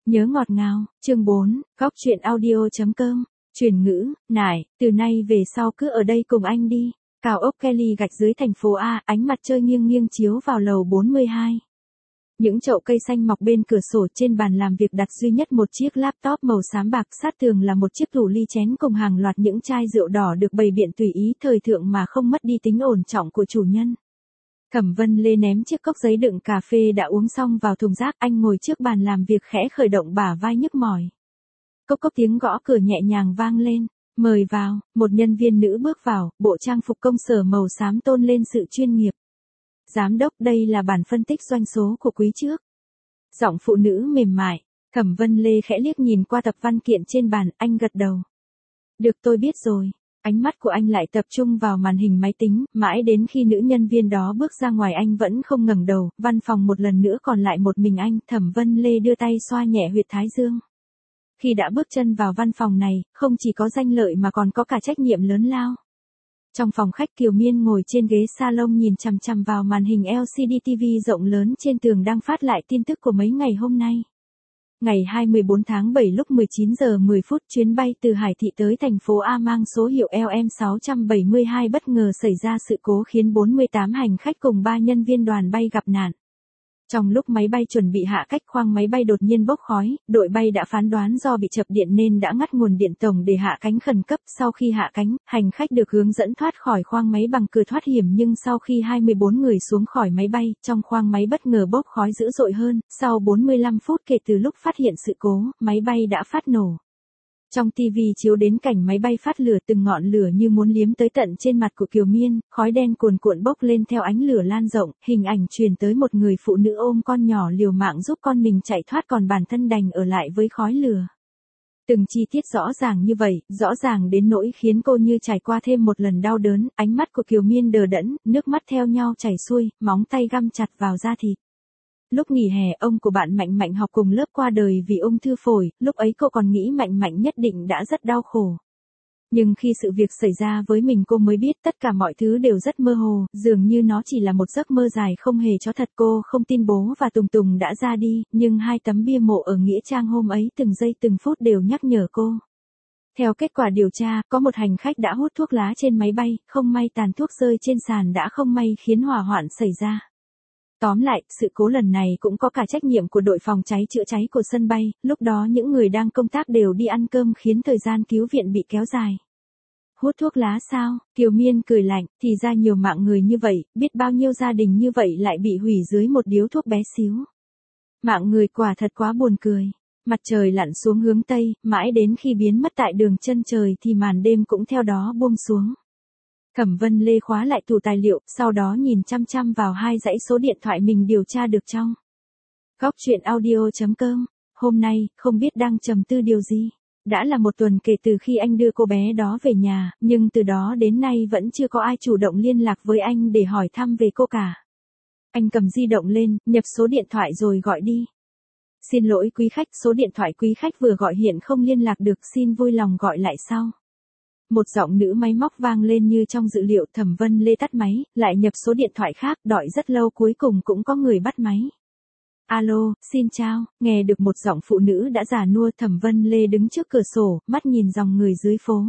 Nhớ ngọt ngào, chương 4, góc truyện audio.com, truyền ngữ, nải, từ nay về sau cứ ở đây cùng anh đi. Cao ốc Kelly gạch dưới thành phố A, ánh mặt trời nghiêng nghiêng chiếu vào lầu 42. Những chậu cây xanh mọc bên cửa sổ, trên bàn làm việc đặt duy nhất một chiếc laptop màu xám bạc, sát tường là một chiếc tủ ly chén cùng hàng loạt những chai rượu đỏ được bày biện tùy ý thời thượng mà không mất đi tính ổn trọng của chủ nhân. Thẩm Vân Lê ném chiếc cốc giấy đựng cà phê đã uống xong vào thùng rác, anh ngồi trước bàn làm việc khẽ khởi động bả vai nhức mỏi. Cốc cốc tiếng gõ cửa nhẹ nhàng vang lên, mời vào, một nhân viên nữ bước vào, bộ trang phục công sở màu xám tôn lên sự chuyên nghiệp. Giám đốc, đây là bản phân tích doanh số của quý trước. Giọng phụ nữ mềm mại, Thẩm Vân Lê khẽ liếc nhìn qua tập văn kiện trên bàn, anh gật đầu. Được, tôi biết rồi. Ánh mắt của anh lại tập trung vào màn hình máy tính, mãi đến khi nữ nhân viên đó bước ra ngoài anh vẫn không ngẩng đầu, văn phòng một lần nữa còn lại một mình anh, Thẩm Vân Lê đưa tay xoa nhẹ huyệt thái dương. Khi đã bước chân vào văn phòng này, không chỉ có danh lợi mà còn có cả trách nhiệm lớn lao. Trong phòng khách, Kiều Miên ngồi trên ghế salon nhìn chằm chằm vào màn hình LCD TV rộng lớn trên tường đang phát lại tin tức của mấy ngày hôm nay. Ngày 24 tháng 7 lúc 19 giờ 10 phút, chuyến bay từ Hải Thị tới thành phố A mang số hiệu LM672 bất ngờ xảy ra sự cố khiến 48 hành khách cùng 3 nhân viên đoàn bay gặp nạn. Trong lúc máy bay chuẩn bị hạ cách, khoang máy bay đột nhiên bốc khói, đội bay đã phán đoán do bị chập điện nên đã ngắt nguồn điện tổng để hạ cánh khẩn cấp. Sau khi hạ cánh, hành khách được hướng dẫn thoát khỏi khoang máy bằng cửa thoát hiểm, nhưng sau khi 24 người xuống khỏi máy bay, trong khoang máy bất ngờ bốc khói dữ dội hơn. Sau 45 phút kể từ lúc phát hiện sự cố, máy bay đã phát nổ. Trong TV chiếu đến cảnh máy bay phát lửa, từng ngọn lửa như muốn liếm tới tận trên mặt của Kiều Miên, khói đen cuồn cuộn bốc lên theo ánh lửa lan rộng, hình ảnh truyền tới một người phụ nữ ôm con nhỏ liều mạng giúp con mình chạy thoát, còn bản thân đành ở lại với khói lửa. Từng chi tiết rõ ràng như vậy, rõ ràng đến nỗi khiến cô như trải qua thêm một lần đau đớn, ánh mắt của Kiều Miên đờ đẫn, nước mắt theo nhau chảy xuôi, móng tay găm chặt vào da thịt. Lúc nghỉ hè, ông của bạn Mạnh Mạnh học cùng lớp qua đời vì ung thư phổi, lúc ấy cô còn nghĩ Mạnh Mạnh nhất định đã rất đau khổ. Nhưng khi sự việc xảy ra với mình, cô mới biết tất cả mọi thứ đều rất mơ hồ, dường như nó chỉ là một giấc mơ dài không hề cho thật. Cô không tin bố và Tùng Tùng đã ra đi, nhưng 2 tấm bia mộ ở nghĩa trang hôm ấy từng giây từng phút đều nhắc nhở cô. Theo kết quả điều tra, có một hành khách đã hút thuốc lá trên máy bay, không may tàn thuốc rơi trên sàn đã không may khiến hỏa hoạn xảy ra. Tóm lại, sự cố lần này cũng có cả trách nhiệm của đội phòng cháy chữa cháy của sân bay, lúc đó những người đang công tác đều đi ăn cơm khiến thời gian cứu viện bị kéo dài. Hút thuốc lá sao? Kiều Miên cười lạnh, thì ra nhiều mạng người như vậy, biết bao nhiêu gia đình như vậy lại bị hủy dưới một điếu thuốc bé xíu. Mạng người quả thật quá buồn cười. Mặt trời lặn xuống hướng Tây, mãi đến khi biến mất tại đường chân trời thì màn đêm cũng theo đó buông xuống. Thẩm Vân Lê khóa lại tủ tài liệu, sau đó nhìn chăm chăm vào 2 dãy số điện thoại mình điều tra được trong góc truyện audio.com. Hôm nay, không biết đang trầm tư điều gì. Đã là một tuần kể từ khi anh đưa cô bé đó về nhà, nhưng từ đó đến nay vẫn chưa có ai chủ động liên lạc với anh để hỏi thăm về cô cả. Anh cầm di động lên, nhập số điện thoại rồi gọi đi. Xin lỗi quý khách, số điện thoại quý khách vừa gọi hiện không liên lạc được, xin vui lòng gọi lại sau. Một giọng nữ máy móc vang lên như trong dự liệu. Thẩm Vân Lê tắt máy, lại nhập số điện thoại khác, đợi rất lâu cuối cùng cũng có người bắt máy. Alo, xin chào, nghe được một giọng phụ nữ đã già nua. Thẩm Vân Lê đứng trước cửa sổ, mắt nhìn dòng người dưới phố.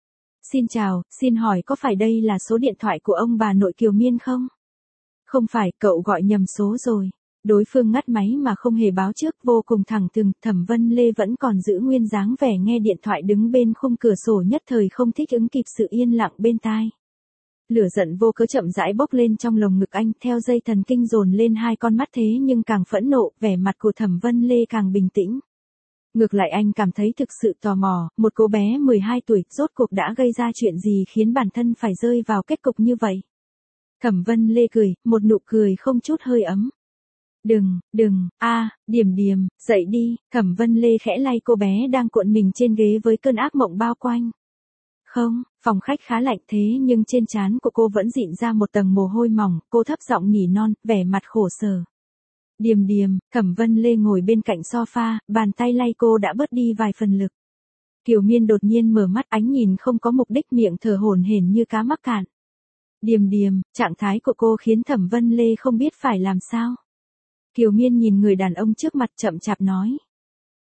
Xin chào, xin hỏi có phải đây là số điện thoại của ông bà nội Kiều Miên không? Không phải, cậu gọi nhầm số rồi. Đối phương ngắt máy mà không hề báo trước, vô cùng thẳng thừng. Thẩm Vân Lê vẫn còn giữ nguyên dáng vẻ nghe điện thoại đứng bên khung cửa sổ, nhất thời không thích ứng kịp sự yên lặng bên tai. Lửa giận vô cớ chậm rãi bốc lên trong lồng ngực anh, theo dây thần kinh dồn lên 2 con mắt, thế nhưng càng phẫn nộ, vẻ mặt của Thẩm Vân Lê càng bình tĩnh. Ngược lại anh cảm thấy thực sự tò mò, một cô bé 12 tuổi, rốt cuộc đã gây ra chuyện gì khiến bản thân phải rơi vào kết cục như vậy. Thẩm Vân Lê cười, một nụ cười không chút hơi ấm. Đừng, Điềm Điềm, dậy đi. Thẩm Vân Lê khẽ lay cô bé đang cuộn mình trên ghế với cơn ác mộng bao quanh. Không, phòng khách khá lạnh thế nhưng trên trán của cô vẫn dịn ra một tầng mồ hôi mỏng, cô thấp giọng nỉ non, vẻ mặt khổ sở. Điềm Điềm. Thẩm Vân Lê ngồi bên cạnh sofa, bàn tay lay cô đã bớt đi vài phần lực. Kiều Miên đột nhiên mở mắt, ánh nhìn không có mục đích, miệng thở hổn hển như cá mắc cạn. Điềm Điềm. Trạng thái của cô khiến Thẩm Vân Lê không biết phải làm sao. Kiều Miên nhìn người đàn ông trước mặt chậm chạp nói.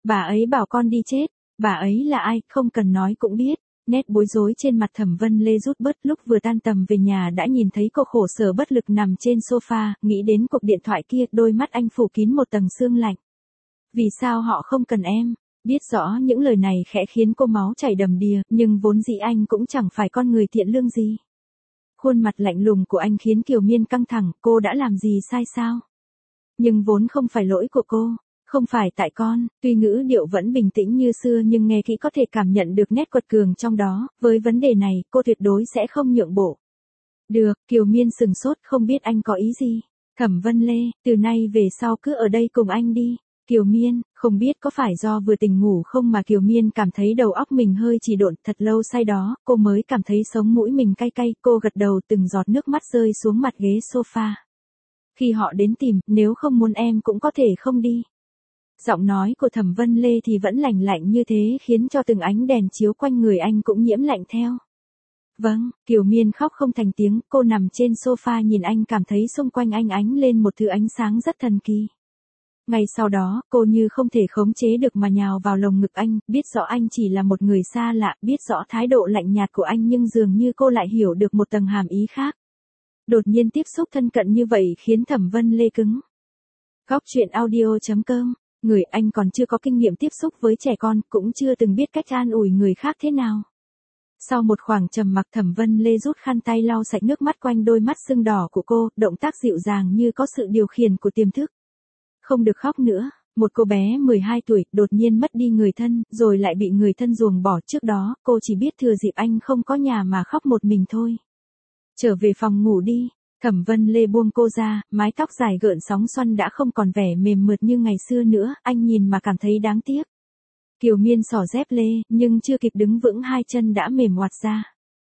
Bà ấy bảo con đi chết. Bà ấy là ai, không cần nói cũng biết. Nét bối rối trên mặt Thẩm Vân Lê rút bớt, lúc vừa tan tầm về nhà đã nhìn thấy cô khổ sở bất lực nằm trên sofa, nghĩ đến cuộc điện thoại kia, đôi mắt anh phủ kín một tầng sương lạnh. Vì sao họ không cần em? Biết rõ những lời này khẽ khiến cô máu chảy đầm đìa, nhưng vốn dĩ anh cũng chẳng phải con người thiện lương gì. Khuôn mặt lạnh lùng của anh khiến Kiều Miên căng thẳng, cô đã làm gì sai sao? Nhưng vốn không phải lỗi của cô. Không phải tại con. Tuy ngữ điệu vẫn bình tĩnh như xưa nhưng nghe kỹ có thể cảm nhận được nét quật cường trong đó, với vấn đề này, cô tuyệt đối sẽ không nhượng bộ. Được, Kiều Miên sừng sốt, không biết anh có ý gì. Thẩm Vân Lê, từ nay về sau cứ ở đây cùng anh đi. Kiều Miên, không biết có phải do vừa tỉnh ngủ không mà Kiều Miên cảm thấy đầu óc mình hơi trì độn, thật lâu sau đó, cô mới cảm thấy sống mũi mình cay cay, cô gật đầu, từng giọt nước mắt rơi xuống mặt ghế sofa. Khi họ đến tìm, nếu không muốn em cũng có thể không đi. Giọng nói của Thẩm Vân Lê thì vẫn lạnh lạnh như thế, khiến cho từng ánh đèn chiếu quanh người anh cũng nhiễm lạnh theo. Vâng, Kiều Miên khóc không thành tiếng, cô nằm trên sofa nhìn anh, cảm thấy xung quanh anh ánh lên một thứ ánh sáng rất thần kỳ. Ngay sau đó, cô như không thể khống chế được mà nhào vào lồng ngực anh, biết rõ anh chỉ là một người xa lạ, biết rõ thái độ lạnh nhạt của anh nhưng dường như cô lại hiểu được một tầng hàm ý khác. Đột nhiên tiếp xúc thân cận như vậy khiến Thẩm Vân Lê cứng. Góc truyện audio.com. Người anh còn chưa có kinh nghiệm tiếp xúc với trẻ con, cũng chưa từng biết cách an ủi người khác thế nào. Sau một khoảng trầm mặc, Thẩm Vân Lê rút khăn tay lau sạch nước mắt quanh đôi mắt sưng đỏ của cô, động tác dịu dàng như có sự điều khiển của tiềm thức. Không được khóc nữa, một cô bé 12 tuổi đột nhiên mất đi người thân, rồi lại bị người thân ruồng bỏ. Trước đó, cô chỉ biết thừa dịp anh không có nhà mà khóc một mình thôi. Trở về phòng ngủ đi. Thẩm Vân Lê buông cô ra, mái tóc dài gợn sóng xoăn đã không còn vẻ mềm mượt như ngày xưa nữa, anh nhìn mà cảm thấy đáng tiếc. Kiều Miên xỏ dép lê, nhưng chưa kịp đứng vững hai chân đã mềm oặt ra.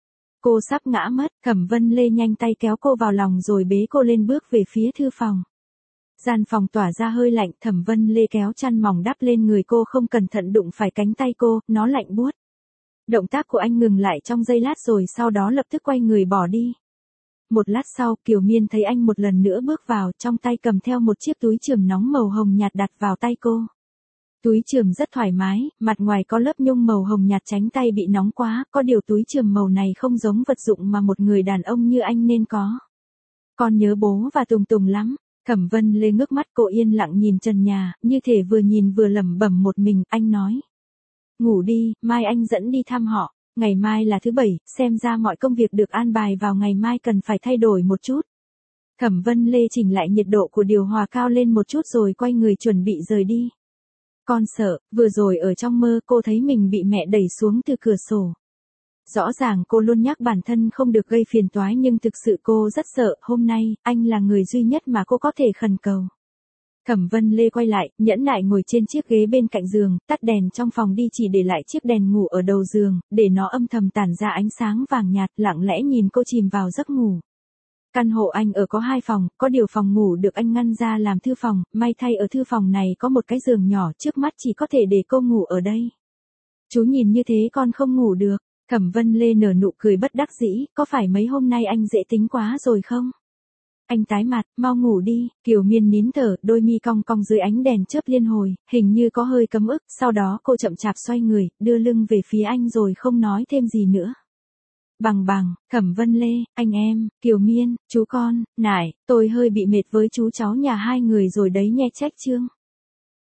Cô sắp ngã mất, Thẩm Vân Lê nhanh tay kéo cô vào lòng rồi bế cô lên bước về phía thư phòng. Gian phòng tỏa ra hơi lạnh, Thẩm Vân Lê kéo chăn mỏng đắp lên người cô, không cẩn thận đụng phải cánh tay cô, nó lạnh buốt. Động tác của anh ngừng lại trong giây lát rồi sau đó lập tức quay người bỏ đi. Một lát sau, Kiều Miên thấy anh một lần nữa bước vào, trong tay cầm theo một chiếc túi chườm nóng màu hồng nhạt đặt vào tay cô. Túi chườm rất thoải mái, mặt ngoài có lớp nhung màu hồng nhạt tránh tay bị nóng quá, có điều túi chườm màu này không giống vật dụng mà một người đàn ông như anh nên có. Con nhớ bố và Tùng Tùng lắm. Thẩm Vân Lê ngước mắt, cô yên lặng nhìn trần nhà, như thể vừa nhìn vừa lẩm bẩm một mình. Anh nói: ngủ đi, mai anh dẫn đi thăm họ. Ngày mai là thứ Bảy, xem ra mọi công việc được an bài vào ngày mai cần phải thay đổi một chút. Thẩm Vân Lê chỉnh lại nhiệt độ của điều hòa cao lên một chút rồi quay người chuẩn bị rời đi. Con sợ, vừa rồi ở trong mơ cô thấy mình bị mẹ đẩy xuống từ cửa sổ. Rõ ràng cô luôn nhắc bản thân không được gây phiền toái nhưng thực sự cô rất sợ. Hôm nay, anh là người duy nhất mà cô có thể khẩn cầu. Thẩm Vân Lê quay lại, nhẫn nại ngồi trên chiếc ghế bên cạnh giường, tắt đèn trong phòng đi, chỉ để lại chiếc đèn ngủ ở đầu giường, để nó âm thầm tản ra ánh sáng vàng nhạt, lặng lẽ nhìn cô chìm vào giấc ngủ. Căn hộ anh ở có 2 phòng, có điều phòng ngủ được anh ngăn ra làm thư phòng, may thay ở thư phòng này có một cái giường nhỏ, trước mắt chỉ có thể để cô ngủ ở đây. Chú nhìn như thế con không ngủ được. Thẩm Vân Lê nở nụ cười bất đắc dĩ, có phải mấy hôm nay anh dễ tính quá rồi không? Anh tái mặt, mau ngủ đi. Kiều Miên nín thở, đôi mi cong cong dưới ánh đèn chớp liên hồi, hình như có hơi cấm ức, sau đó cô chậm chạp xoay người, đưa lưng về phía anh rồi không nói thêm gì nữa. Bằng, Thẩm Vân Lê, anh em, Kiều Miên, chú con, nải, tôi hơi bị mệt với chú cháu nhà hai người rồi đấy, nghe trách Trương.